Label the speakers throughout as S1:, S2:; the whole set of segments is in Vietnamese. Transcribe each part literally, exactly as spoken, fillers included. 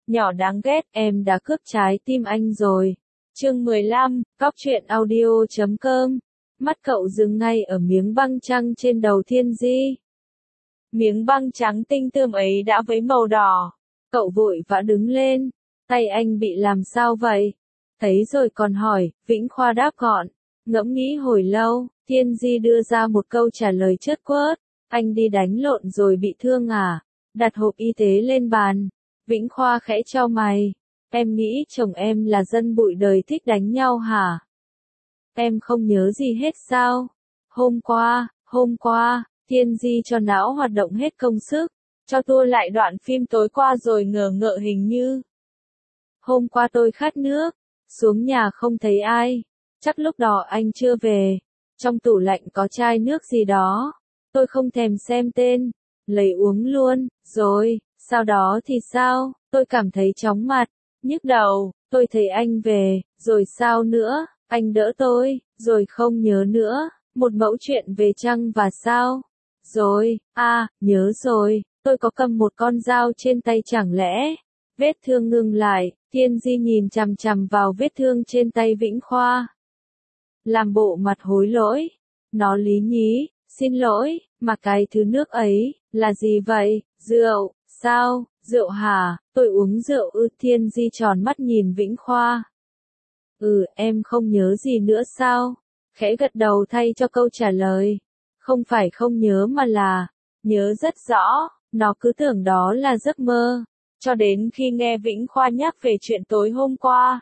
S1: Nhỏ đáng ghét, em đã cướp trái tim anh rồi. Chương mười lăm, Cóc truyện audio chấm com. Mắt cậu dừng ngay ở miếng băng trăng trên đầu Thiên Di. Miếng băng trắng tinh tươm ấy đã với màu đỏ. Cậu vội vã đứng lên. Tay anh bị làm sao vậy? Thấy rồi còn hỏi, Vĩnh Khoa đáp gọn. Ngẫm nghĩ hồi lâu, Thiên Di đưa ra một câu trả lời chớt quớt. Anh đi đánh lộn rồi bị thương à? Đặt hộp y tế lên bàn. Vĩnh Khoa khẽ chau mày. Em nghĩ chồng em là dân bụi đời thích đánh nhau hả? Em không nhớ gì hết sao? Hôm qua, hôm qua, Thiên Di cho não hoạt động hết công sức. Cho tôi lại đoạn phim tối qua rồi ngờ ngợ hình như. Hôm qua tôi khát nước. Xuống nhà không thấy ai. Chắc lúc đó anh chưa về. Trong tủ lạnh có chai nước gì đó. Tôi không thèm xem tên. Lấy uống luôn, rồi, sau đó thì sao? Tôi cảm thấy chóng mặt, nhức đầu, tôi thấy anh về, rồi sao nữa? Anh đỡ tôi, rồi không nhớ nữa. Một mẫu chuyện về trăng và sao? Rồi, à, nhớ rồi, tôi có cầm một con dao trên tay chẳng lẽ? Vết thương ngừng lại, Thiên Di nhìn chằm chằm vào vết thương trên tay Vĩnh Khoa. Làm bộ mặt hối lỗi. Nó lý nhí, xin lỗi, mà cái thứ nước ấy, là gì vậy? Rượu, sao? Rượu hả? Tôi uống rượu ư? Thiên Di tròn mắt nhìn Vĩnh Khoa. Ừ, em không nhớ gì nữa sao? Khẽ gật đầu thay cho câu trả lời. Không phải không nhớ mà là, nhớ rất rõ, nó cứ tưởng đó là giấc mơ. Cho đến khi nghe Vĩnh Khoa nhắc về chuyện tối hôm qua.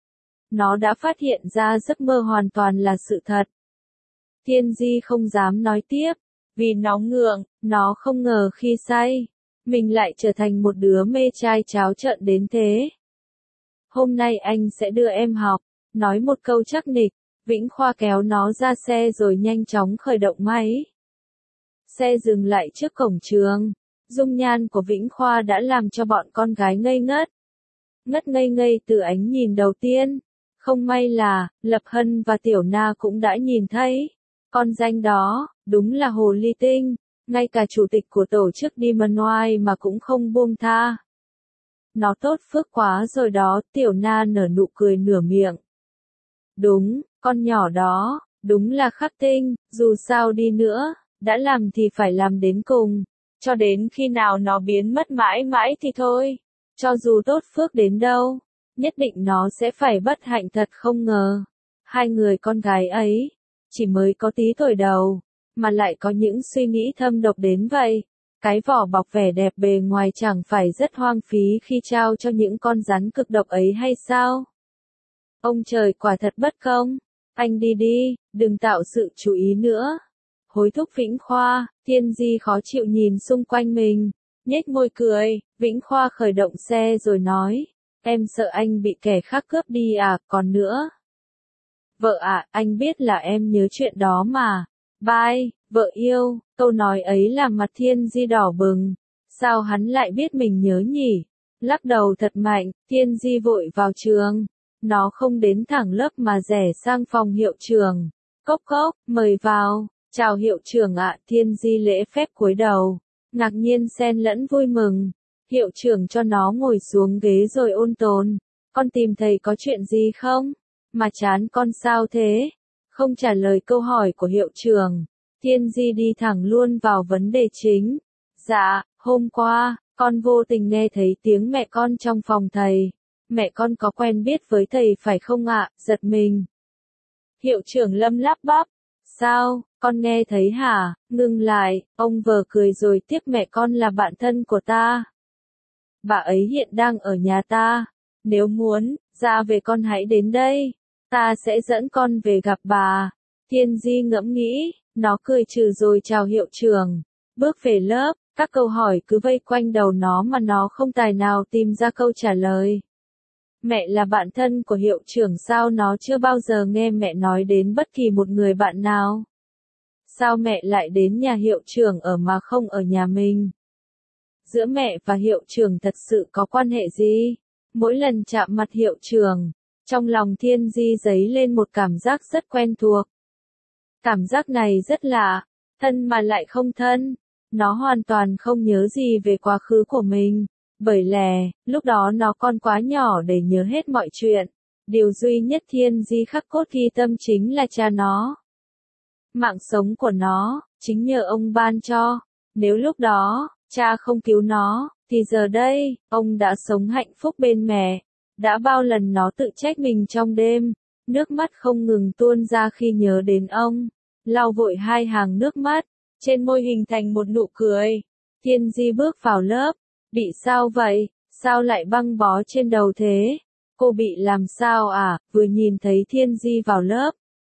S1: Nó đã phát hiện ra giấc mơ hoàn toàn là sự thật. Thiên Di không dám nói tiếp, vì nó ngượng, nó không ngờ khi say, mình lại trở thành một đứa mê trai tráo trợn đến thế. Hôm nay anh sẽ đưa em học, nói một câu chắc nịch, Vĩnh Khoa kéo nó ra xe rồi nhanh chóng khởi động máy. Xe dừng lại trước cổng trường, dung nhan của Vĩnh Khoa đã làm cho bọn con gái ngây ngất. Ngất ngây ngây từ ánh nhìn đầu tiên, không may là, Lập Hân và Tiểu Na cũng đã nhìn thấy. Con danh đó, đúng là hồ ly tinh, ngay cả chủ tịch của tổ chức Demon Oai mà cũng không buông tha. Nó tốt phước quá rồi đó, Tiểu Na nở nụ cười nửa miệng. Đúng, con nhỏ đó, đúng là khắc tinh, dù sao đi nữa, đã làm thì phải làm đến cùng, cho đến khi nào nó biến mất mãi mãi thì thôi, cho dù tốt phước đến đâu, nhất định nó sẽ phải bất hạnh thật không ngờ. Hai người con gái ấy, chỉ mới có tí tuổi đầu, mà lại có những suy nghĩ thâm độc đến vậy. Cái vỏ bọc vẻ đẹp bề ngoài chẳng phải rất hoang phí khi trao cho những con rắn cực độc ấy hay sao? Ông trời quả thật bất công. Anh đi đi, đừng tạo sự chú ý nữa. Hối thúc Vĩnh Khoa, Thiên Di khó chịu nhìn xung quanh mình, nhếch môi cười. Vĩnh Khoa khởi động xe rồi nói, em sợ anh bị kẻ khác cướp đi à, còn nữa. Vợ ạ, à, anh biết là em nhớ chuyện đó mà. Bye, vợ yêu, câu nói ấy làm mặt Thiên Di đỏ bừng. Sao hắn lại biết mình nhớ nhỉ? Lắc đầu thật mạnh, Thiên Di vội vào trường. Nó không đến thẳng lớp mà rẽ sang phòng hiệu trưởng. Cốc cốc, mời vào. Chào hiệu trưởng ạ, Thiên Di lễ phép cúi đầu. Ngạc nhiên xen lẫn vui mừng. Hiệu trưởng cho nó ngồi xuống ghế rồi ôn tồn. Con tìm thầy có chuyện gì không? Mà chán con sao thế? Không trả lời câu hỏi của hiệu trưởng. Thiên Di đi thẳng luôn vào vấn đề chính. Dạ, hôm qua, con vô tình nghe thấy tiếng mẹ con trong phòng thầy. Mẹ con có quen biết với thầy phải không ạ? Giật mình. Hiệu trưởng Lâm lắp bắp. Sao, con nghe thấy hả? Ngừng lại, ông vờ cười rồi tiếp mẹ con là bạn thân của ta. Bà ấy hiện đang ở nhà ta. Nếu muốn, ra về con hãy đến đây. Ta sẽ dẫn con về gặp bà. Thiên Di ngẫm nghĩ, nó cười trừ rồi chào hiệu trưởng. Bước về lớp, các câu hỏi cứ vây quanh đầu nó mà nó không tài nào tìm ra câu trả lời. Mẹ là bạn thân của hiệu trưởng sao nó chưa bao giờ nghe mẹ nói đến bất kỳ một người bạn nào? Sao mẹ lại đến nhà hiệu trưởng ở mà không ở nhà mình? Giữa mẹ và hiệu trưởng thật sự có quan hệ gì? Mỗi lần chạm mặt hiệu trưởng, trong lòng Thiên Di dấy lên một cảm giác rất quen thuộc. Cảm giác này rất lạ, thân mà lại không thân. Nó hoàn toàn không nhớ gì về quá khứ của mình. Bởi lẽ, lúc đó nó còn quá nhỏ để nhớ hết mọi chuyện. Điều duy nhất Thiên Di khắc cốt ghi tâm chính là cha nó. Mạng sống của nó, chính nhờ ông ban cho. Nếu lúc đó, cha không cứu nó, thì giờ đây, ông đã sống hạnh phúc bên mẹ. Đã bao lần nó tự trách mình trong đêm, nước mắt không ngừng tuôn ra khi nhớ đến ông. Lau vội hai hàng nước mắt, trên môi hình thành một nụ cười. Thiên Di bước vào lớp. Bị sao vậy? Sao lại băng bó trên đầu thế? Cô bị làm sao à? Vừa nhìn thấy Thiên Di vào lớp.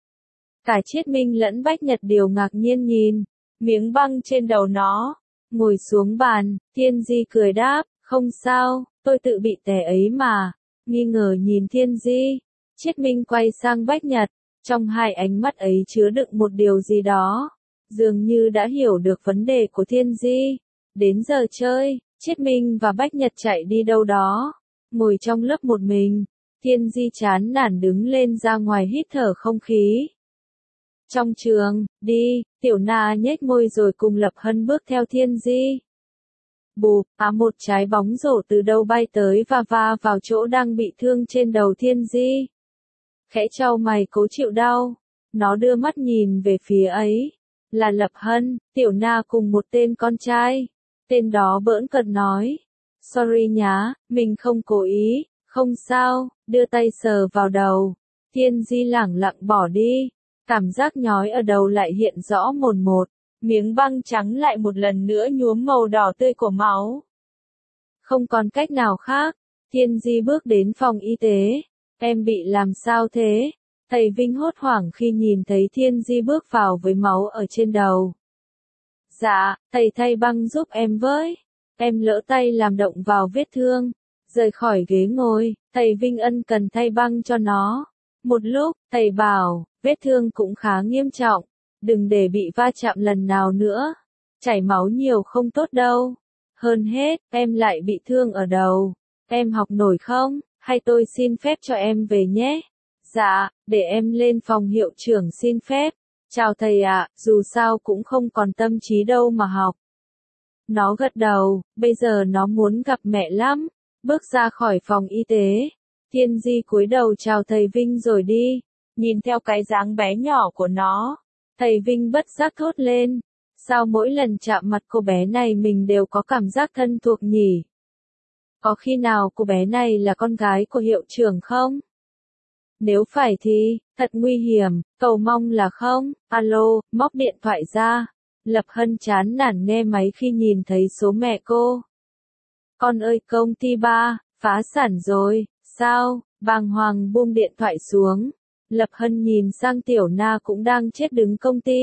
S1: Cả Triết Minh lẫn Bách Nhật đều ngạc nhiên nhìn. Miếng băng trên đầu nó. Ngồi xuống bàn, Thiên Di cười đáp, không sao, tôi tự bị té ấy mà. Nghi ngờ nhìn Thiên Di. Triết Minh quay sang Bách Nhật. Trong hai ánh mắt ấy chứa đựng một điều gì đó. Dường như đã hiểu được vấn đề của Thiên Di. Đến giờ chơi, Triết Minh và Bách Nhật chạy đi đâu đó. Ngồi trong lớp một mình, Thiên Di chán nản đứng lên ra ngoài hít thở không khí. Trong trường, đi, Tiểu Na nhếch môi rồi cùng Lập Hân bước theo Thiên Di. Bụp, á một trái bóng rổ từ đâu bay tới và va vào chỗ đang bị thương trên đầu Thiên Di. Khẽ chau mày cố chịu đau, nó đưa mắt nhìn về phía ấy. Là Lập Hân, Tiểu Na cùng một tên con trai. Tên đó bỡn cợt nói. Sorry nhá, mình không cố ý, không sao, đưa tay sờ vào đầu. Thiên Di lẳng lặng bỏ đi. Cảm giác nhói ở đầu lại hiện rõ mồn một. Miếng băng trắng lại một lần nữa nhuốm màu đỏ tươi của máu. Không còn cách nào khác, Thiên Di bước đến phòng y tế. Em bị làm sao thế? Thầy Vinh hốt hoảng khi nhìn thấy Thiên Di bước vào với máu ở trên đầu. Dạ, thầy thay băng giúp em với. Em lỡ tay làm động vào vết thương. Rời khỏi ghế ngồi, thầy Vinh ân cần thay băng cho nó. Một lúc, thầy bảo, vết thương cũng khá nghiêm trọng. Đừng để bị va chạm lần nào nữa. Chảy máu nhiều không tốt đâu. Hơn hết, em lại bị thương ở đầu. Em học nổi không? Hay tôi xin phép cho em về nhé? Dạ, để em lên phòng hiệu trưởng xin phép. Chào thầy ạ, dù sao cũng không còn tâm trí đâu mà học. Nó gật đầu, bây giờ nó muốn gặp mẹ lắm. Bước ra khỏi phòng y tế. Thiên Di cúi đầu chào thầy Vinh rồi đi. Nhìn theo cái dáng bé nhỏ của nó. Thầy Vinh bất giác thốt lên. Sao mỗi lần chạm mặt cô bé này mình đều có cảm giác thân thuộc nhỉ? Có khi nào cô bé này là con gái của hiệu trưởng không? Nếu phải thì, thật nguy hiểm, cầu mong là không. Alo, móc điện thoại ra. Lập Hân chán nản nghe máy khi nhìn thấy số mẹ cô. Con ơi công ty ba, phá sản rồi, sao? Bàng hoàng buông điện thoại xuống. Lập Hân nhìn sang Tiểu Na cũng đang chết đứng công ty.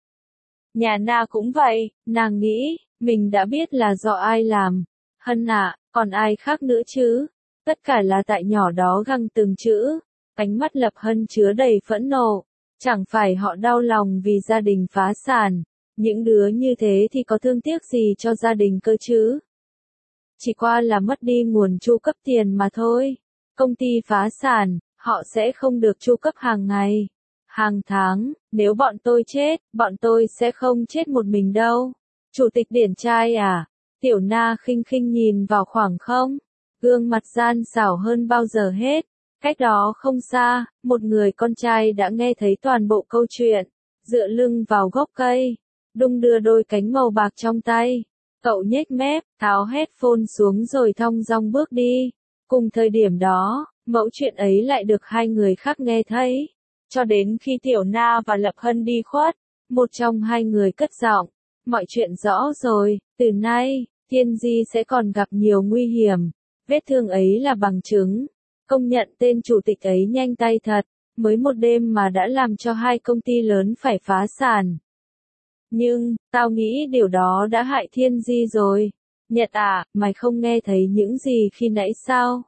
S1: Nhà Na cũng vậy, nàng nghĩ, mình đã biết là do ai làm. Hân ạ, còn ai khác nữa chứ? Tất cả là tại nhỏ đó găng từng chữ. Ánh mắt Lập Hân chứa đầy phẫn nộ. Chẳng phải họ đau lòng vì gia đình phá sản. Những đứa như thế thì có thương tiếc gì cho gia đình cơ chứ? Chỉ qua là mất đi nguồn chu cấp tiền mà thôi. Công ty phá sản, họ sẽ không được chu cấp hàng ngày, hàng tháng. Nếu bọn tôi chết, bọn tôi sẽ không chết một mình đâu. Chủ tịch điển trai à? Tiểu Na khinh khinh nhìn vào khoảng không. Gương mặt gian xảo hơn bao giờ hết. Cách đó không xa, một người con trai đã nghe thấy toàn bộ câu chuyện. Dựa lưng vào gốc cây, đung đưa đôi cánh màu bạc trong tay. Cậu nhếch mép, tháo headphone xuống rồi thong dong bước đi. Cùng thời điểm đó, mẫu chuyện ấy lại được hai người khác nghe thấy. Cho đến khi Tiểu Na và Lập Hân đi khuất, một trong hai người cất giọng. Mọi chuyện rõ rồi, từ nay, Thiên Di sẽ còn gặp nhiều nguy hiểm. Vết thương ấy là bằng chứng. Công nhận tên chủ tịch ấy nhanh tay thật, mới một đêm mà đã làm cho hai công ty lớn phải phá sản. Nhưng, tao nghĩ điều đó đã hại Thiên Di rồi. Nhật à, mày không nghe thấy những gì khi nãy sao?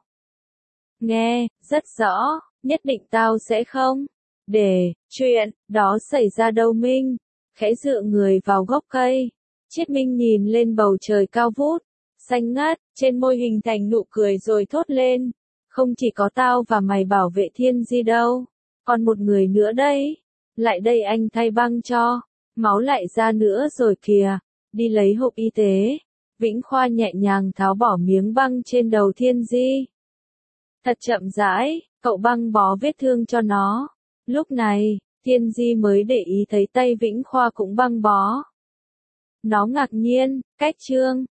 S1: Nghe, rất rõ, nhất định tao sẽ không. Để, chuyện, đó xảy ra đâu Minh. Khẽ dựa người vào gốc cây. Triết Minh nhìn lên bầu trời cao vút, xanh ngát, trên môi hình thành nụ cười rồi thốt lên. Không chỉ có tao và mày bảo vệ Thiên Di đâu, còn một người nữa đấy. Lại đây anh thay băng cho, máu lại ra nữa rồi kìa, đi lấy hộp y tế. Vĩnh Khoa nhẹ nhàng tháo bỏ miếng băng trên đầu Thiên Di. Thật chậm rãi, cậu băng bó vết thương cho nó. Lúc này, Thiên Di mới để ý thấy tay Vĩnh Khoa cũng băng bó. Nó ngạc nhiên, cách Trương